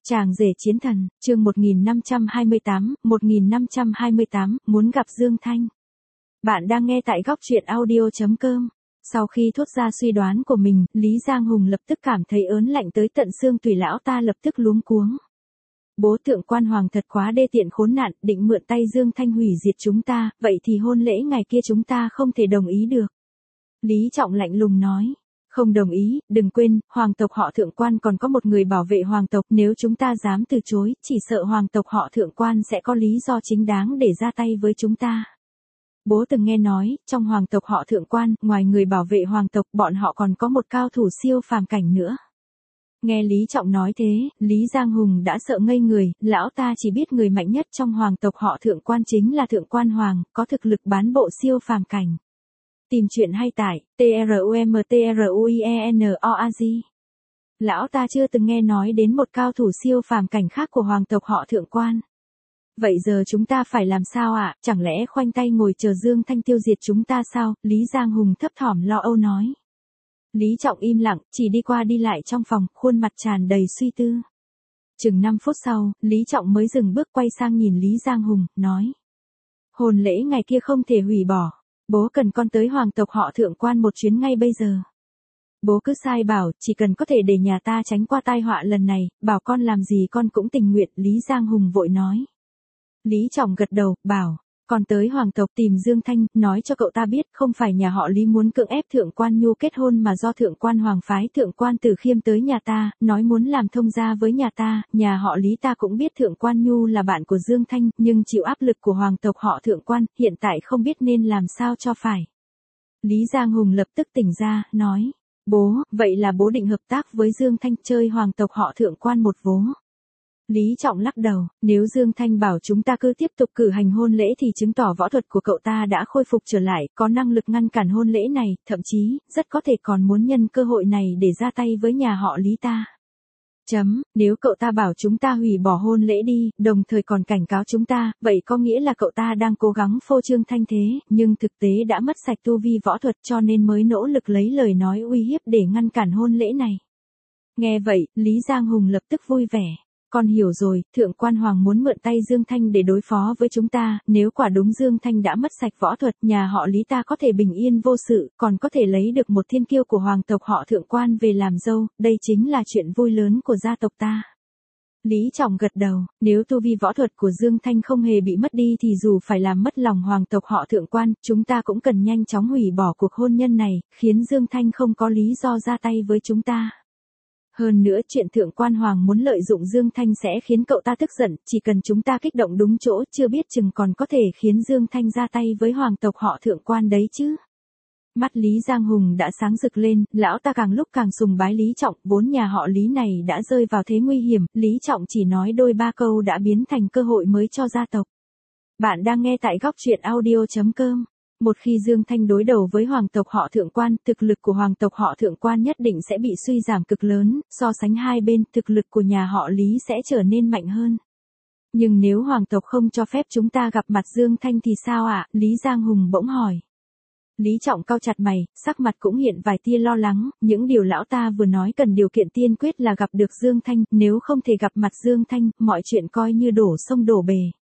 Chàng rể chiến thần, chương 1528, muốn gặp Dương Thanh. Bạn đang nghe tại góc truyện audio.com. Sau khi thốt ra suy đoán của mình, Lý Giang Hùng lập tức cảm thấy ớn lạnh tới tận xương tủy, lão ta lập tức luống cuống. Bố Thượng Quan Hoàng thật quá đê tiện khốn nạn, định mượn tay Dương Thanh hủy diệt chúng ta, vậy thì hôn lễ ngày kia chúng ta không thể đồng ý được. Lý Trọng lạnh lùng nói. Không đồng ý, đừng quên, hoàng tộc họ Thượng Quan còn có một người bảo vệ hoàng tộc, nếu chúng ta dám từ chối, chỉ sợ hoàng tộc họ Thượng Quan sẽ có lý do chính đáng để ra tay với chúng ta. Bố từng nghe nói, trong hoàng tộc họ Thượng Quan, ngoài người bảo vệ hoàng tộc, bọn họ còn có một cao thủ siêu phàm cảnh nữa. Nghe Lý Trọng nói thế, Lý Giang Hùng đã sợ ngây người, lão ta chỉ biết người mạnh nhất trong hoàng tộc họ Thượng Quan chính là Thượng Quan Hoàng, có thực lực bán bộ siêu phàm cảnh. Tìm chuyện hay tải, trumtruienoorg. Lão ta chưa từng nghe nói đến một cao thủ siêu phàm cảnh khác của hoàng tộc họ Thượng Quan. Vậy giờ chúng ta phải làm sao ạ? Chẳng lẽ khoanh tay ngồi chờ Dương Thanh tiêu diệt chúng ta sao? Lý Giang Hùng thấp thỏm lo âu nói. Lý Trọng im lặng, chỉ đi qua đi lại trong phòng, khuôn mặt tràn đầy suy tư. Chừng 5 phút sau, Lý Trọng mới dừng bước quay sang nhìn Lý Giang Hùng, nói. Hôn lễ ngày kia không thể hủy bỏ. Bố cần con tới hoàng tộc họ Thượng Quan một chuyến ngay bây giờ. Bố cứ sai bảo, chỉ cần có thể để nhà ta tránh qua tai họa lần này, bảo con làm gì con cũng tình nguyện, Lý Giang Hùng vội nói. Lý Trọng gật đầu, bảo, con tới hoàng tộc tìm Dương Thanh, nói cho cậu ta biết không phải nhà họ Lý muốn cưỡng ép Thượng Quan Nhu kết hôn mà do Thượng Quan Hoàng phái Thượng Quan Tử Khiêm tới nhà ta, nói muốn làm thông gia với nhà ta, nhà họ Lý ta cũng biết Thượng Quan Nhu là bạn của Dương Thanh, nhưng chịu áp lực của hoàng tộc họ Thượng Quan, hiện tại không biết nên làm sao cho phải. Lý Giang Hùng lập tức tỉnh ra, nói, bố, vậy là bố định hợp tác với Dương Thanh chơi hoàng tộc họ Thượng Quan một vố. Lý Trọng lắc đầu, nếu Dương Thanh bảo chúng ta cứ tiếp tục cử hành hôn lễ thì chứng tỏ võ thuật của cậu ta đã khôi phục trở lại, có năng lực ngăn cản hôn lễ này, thậm chí, rất có thể còn muốn nhân cơ hội này để ra tay với nhà họ Lý ta. Nếu cậu ta bảo chúng ta hủy bỏ hôn lễ đi, đồng thời còn cảnh cáo chúng ta, vậy có nghĩa là cậu ta đang cố gắng phô trương thanh thế, nhưng thực tế đã mất sạch tu vi võ thuật cho nên mới nỗ lực lấy lời nói uy hiếp để ngăn cản hôn lễ này. Nghe vậy, Lý Giang Hùng lập tức vui vẻ. Con hiểu rồi, Thượng Quan Hoàng muốn mượn tay Dương Thanh để đối phó với chúng ta, nếu quả đúng Dương Thanh đã mất sạch võ thuật, nhà họ Lý ta có thể bình yên vô sự, còn có thể lấy được một thiên kiêu của hoàng tộc họ Thượng Quan về làm dâu, đây chính là chuyện vui lớn của gia tộc ta. Lý Trọng gật đầu, nếu tu vi võ thuật của Dương Thanh không hề bị mất đi thì dù phải làm mất lòng hoàng tộc họ Thượng Quan, chúng ta cũng cần nhanh chóng hủy bỏ cuộc hôn nhân này, khiến Dương Thanh không có lý do ra tay với chúng ta. Hơn nữa chuyện Thượng Quan Hoàng muốn lợi dụng Dương Thanh sẽ khiến cậu ta tức giận, chỉ cần chúng ta kích động đúng chỗ chưa biết chừng còn có thể khiến Dương Thanh ra tay với hoàng tộc họ Thượng Quan đấy chứ. Mắt Lý Giang Hùng đã sáng rực lên, lão ta càng lúc càng sùng bái Lý Trọng, vốn nhà họ Lý này đã rơi vào thế nguy hiểm, Lý Trọng chỉ nói đôi ba câu đã biến thành cơ hội mới cho gia tộc. Bạn đang nghe tại góc truyện audio.com. Một khi Dương Thanh đối đầu với hoàng tộc họ Thượng Quan, thực lực của hoàng tộc họ Thượng Quan nhất định sẽ bị suy giảm cực lớn, so sánh hai bên, thực lực của nhà họ Lý sẽ trở nên mạnh hơn. Nhưng nếu hoàng tộc không cho phép chúng ta gặp mặt Dương Thanh thì sao ạ? Lý Giang Hùng bỗng hỏi. Lý Trọng cau chặt mày, sắc mặt cũng hiện vài tia lo lắng, những điều lão ta vừa nói cần điều kiện tiên quyết là gặp được Dương Thanh, nếu không thể gặp mặt Dương Thanh, mọi chuyện coi như đổ sông đổ bể.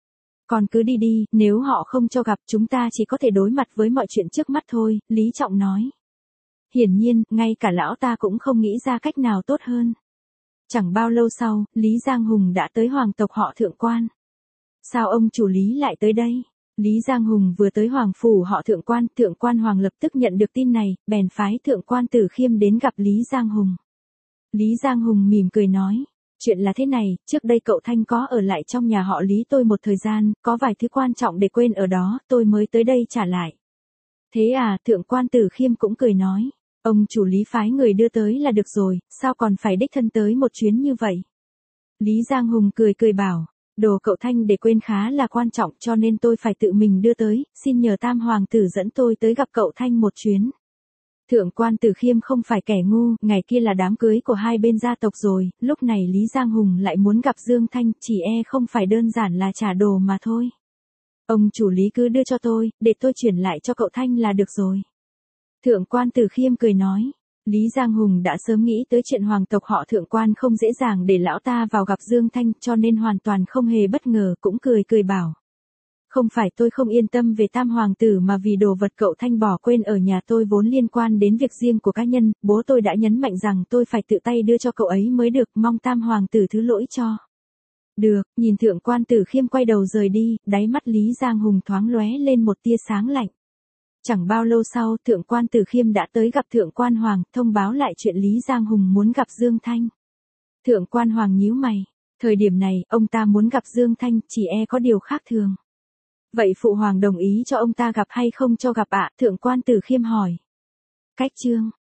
Còn cứ đi đi, nếu họ không cho gặp chúng ta chỉ có thể đối mặt với mọi chuyện trước mắt thôi, Lý Trọng nói. Hiển nhiên, ngay cả lão ta cũng không nghĩ ra cách nào tốt hơn. Chẳng bao lâu sau, Lý Giang Hùng đã tới hoàng tộc họ Thượng Quan. Sao ông chủ Lý lại tới đây? Lý Giang Hùng vừa tới hoàng phủ họ Thượng Quan Hoàng lập tức nhận được tin này, bèn phái Thượng Quan Tử Khiêm đến gặp Lý Giang Hùng. Lý Giang Hùng mỉm cười nói. Chuyện là thế này, trước đây cậu Thanh có ở lại trong nhà họ Lý tôi một thời gian, có vài thứ quan trọng để quên ở đó, tôi mới tới đây trả lại. Thế à, Thượng Quan Tử Khiêm cũng cười nói, ông chủ Lý phái người đưa tới là được rồi, sao còn phải đích thân tới một chuyến như vậy? Lý Giang Hùng cười bảo, đồ cậu Thanh để quên khá là quan trọng cho nên tôi phải tự mình đưa tới, xin nhờ Tam Hoàng tử dẫn tôi tới gặp cậu Thanh một chuyến. Thượng Quan Tử Khiêm không phải kẻ ngu, ngày kia là đám cưới của hai bên gia tộc rồi, lúc này Lý Giang Hùng lại muốn gặp Dương Thanh, chỉ không phải đơn giản là trả đồ mà thôi. Ông chủ Lý cứ đưa cho tôi, để tôi chuyển lại cho cậu Thanh là được rồi. Thượng Quan Tử Khiêm cười nói. Lý Giang Hùng đã sớm nghĩ tới chuyện hoàng tộc họ Thượng Quan không dễ dàng để lão ta vào gặp Dương Thanh, cho nên hoàn toàn không hề bất ngờ, cũng cười cười bảo. Không phải tôi không yên tâm về tam hoàng tử mà vì đồ vật cậu Thanh bỏ quên ở nhà tôi vốn liên quan đến việc riêng của cá nhân, bố tôi đã nhấn mạnh rằng tôi phải tự tay đưa cho cậu ấy mới được, mong tam hoàng tử thứ lỗi cho. Được, nhìn Thượng Quan Tử Khiêm quay đầu rời đi, đáy mắt Lý Giang Hùng thoáng lóe lên một tia sáng lạnh. Chẳng bao lâu sau, Thượng Quan Tử Khiêm đã tới gặp Thượng Quan Hoàng, thông báo lại chuyện Lý Giang Hùng muốn gặp Dương Thanh. Thượng Quan Hoàng nhíu mày, thời điểm này, ông ta muốn gặp Dương Thanh, chỉ có điều khác thường. Vậy Phụ Hoàng đồng ý cho ông ta gặp hay không cho gặp ạ? Thượng Quan Tử Khiêm hỏi. Cách chương